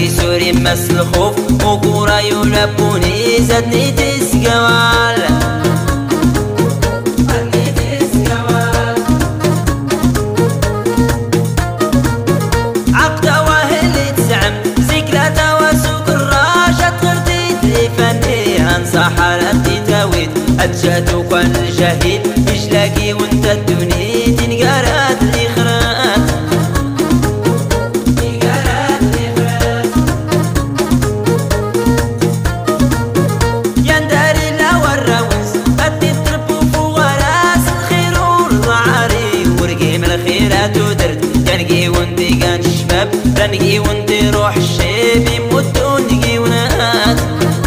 سوري مس الخوف وكورا يلبوني زادني تسقوال عقدة واهل تزعم ذكرى وسوق الراشة ترديد لي فنيها انصحالتي تاويد أتجاتو كان الجاهل يجلاكي وانت الدنيا تنقارات لي خرات يا نداري لا وراوز غادي تربو فوق راس الخير والضعاري ورقي من الخيرات ودرت تنقي وانتي كان الشباب تنقي وانتي روح الشيب يموتو نقي ونات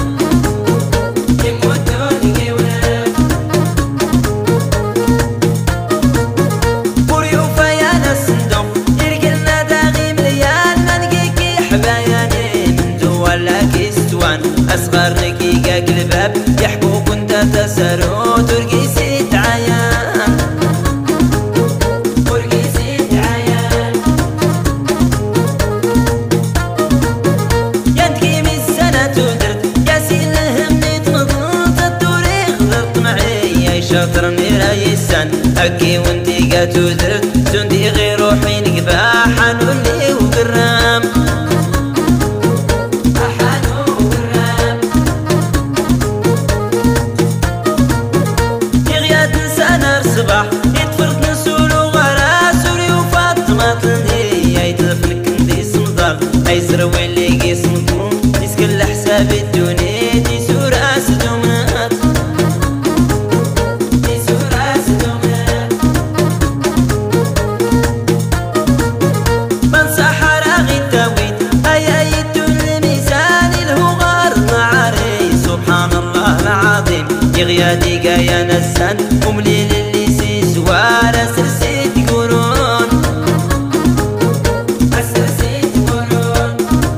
أصغر رقيقك الباب يحكوك وانت تسرو ترقي سيت عيان ترقي سيت عيان ينتقي من السنة تدرت يا سين همني تنضلت التوريخ ضرط معي يا شاطر مراي السن أكي وانتي قاتو درت سندي غير روحي نقباحا نولي وقرام صباح يتفرق نسولو غرا سوري وفاطمة تلدي يتلفلك ندي صمدار ايسر ويلي قيس مطلوم يسكن حساب الدنيا ديسو راس دومات ديسو راس دومات من صحرا غي تاويت هيا يدو الميزان الهغار معاري سبحان الله العظيم يغيادي قايا نسان ومليل وارا سرسيت قرون سرسيت قرون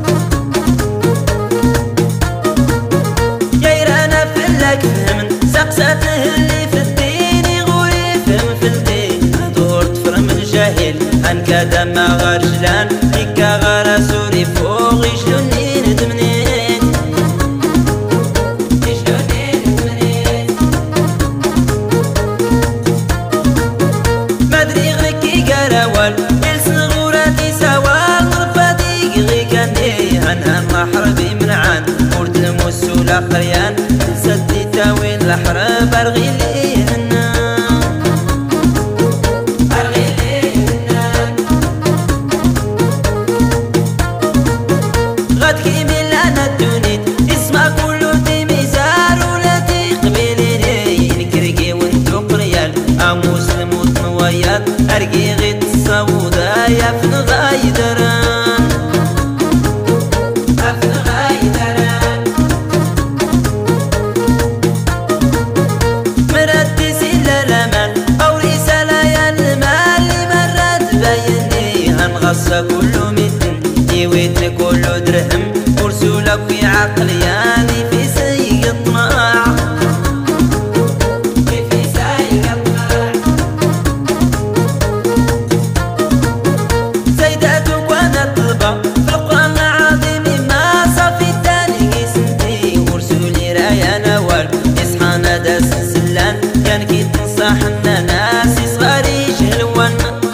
جيرانا فلك فهمن سقساته اللي في الدين يغوري فهم في الدين دور تفرم الجاهل هنكا دما غرجلان هكا غارا سوري فوق يشلوني ندمنين حربي من عان ورد الموس ولا خريان سدي تاوين الحرب ارغي لي هنا ارغي لي هنا غاد كيميل انا الدنيت اسمع كله دي ميزار ولا دي قبيليني نكرقي وانتو قريان مسلم وطنويات ارقي غيت الصودا يا فن غايدران غصة كله متن يويتني كله درهم ورسولك في عقلياني في سيق الطماع في سيق الطماع سيداتك وانا طلبة في القرآن العظيم ما صافي التاني قسمتي ورسولي رايا نوال يصحى نادا سلسلان كان كي تنصح الناس صغاري جهلوان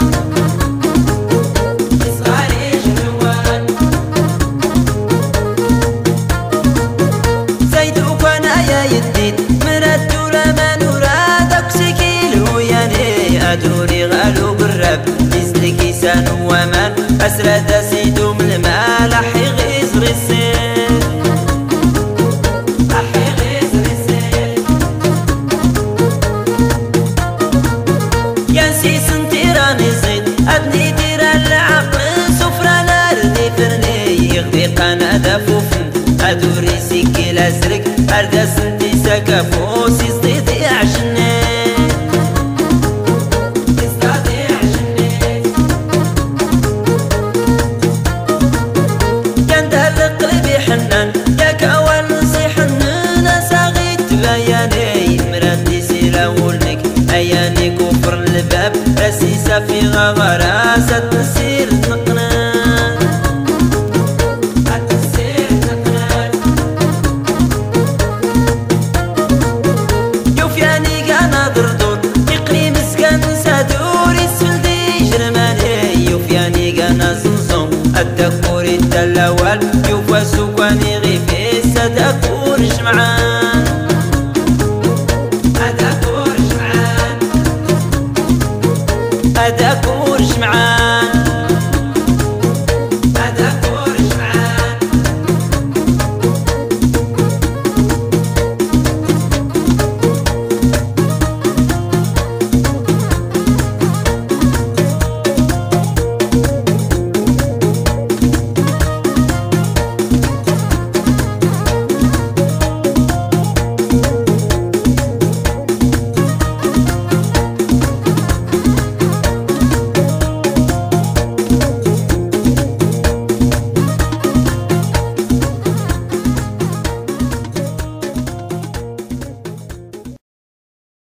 دوري غالو بالراب يزلك يسان ومان أسرد سيدو من المالح يغيز غسيل يا نسيس انتيراني زيد أدني ديرا العقل سفرة ناردي فرني يغذي قانا دافوفن أدوري سيكي لازرق أردا سنتي ساكافوس يصديدي عشني يا كوان نصيح الناس صاغيت بياني مراتي سيلا ولنك اياني كفر الباب راسيسا في غراسة تسير تنقنا واني غيفي ستكون جمعان